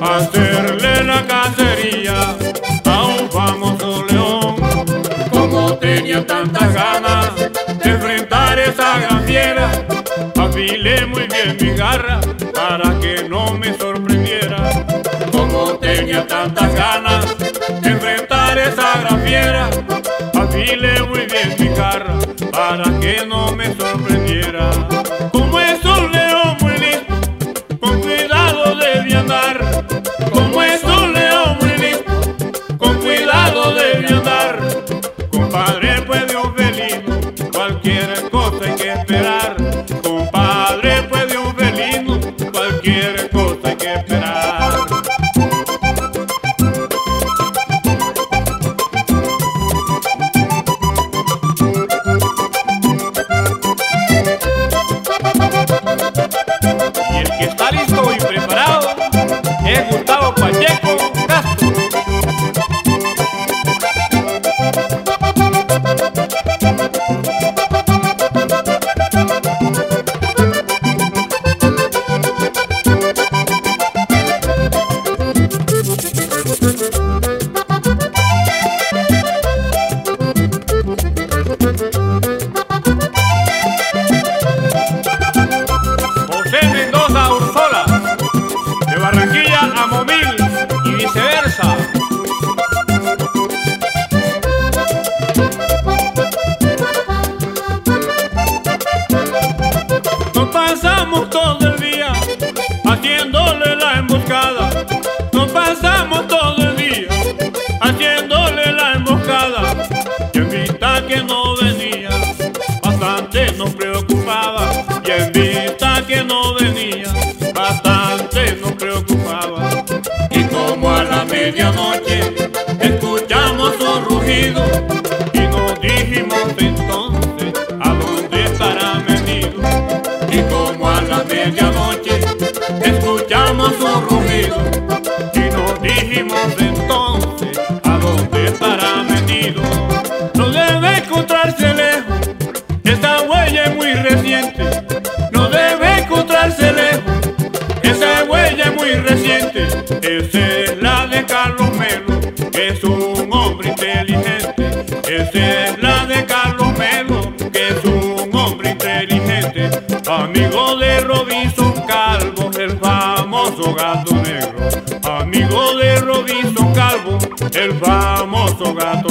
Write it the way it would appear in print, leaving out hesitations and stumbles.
pa' hacerle la cacería a un famoso león. Como tenía tantas ganas de enfrentar esa gran fiera, afilé muy bien mi garra para que no me sorprendiera. Como tenía tantas ganas de enfrentar esa gran fiera, afilé muy bien mi garra para que no me sorprendiera. Como es un león muy listo, con cuidado debí andar. Como es un león muy listo, con cuidado debí andar. Compadre, pues de un felino cualquier cosa hay que esperar. Compadre, pues de un felino cualquier cosa hay que esperar. Y el que está listo y preparado es Gustavo Pacheco Castro. José Mendoza Ursola, de Barranquilla a Momil y viceversa. Nos pasamos todo el día haciéndole la emboscada. Nos pasamos todo el día haciéndole la emboscada. Y en vista que no venía, bastante nos preocupaba. Y en vista que no venía, bastante nos preocupaba. Y como a la medianoche escuchamos un rugido, y nos dijimos entonces a dónde estará metido. Y como a la medianoche escuchamos un rugido, y nos dijimos entonces a dónde estará metido. No debe encontrarse lejos, esta huella es muy reciente. No debe encontrarse lejos, esa huella es muy reciente. Esa es la de Carlos Melo, que es un hombre inteligente. Esa es la de Carlos Melo, que es un hombre inteligente. Amigo de Robinson Calvo, el famoso gato negro. Amigo de Robinson Calvo, el famoso gato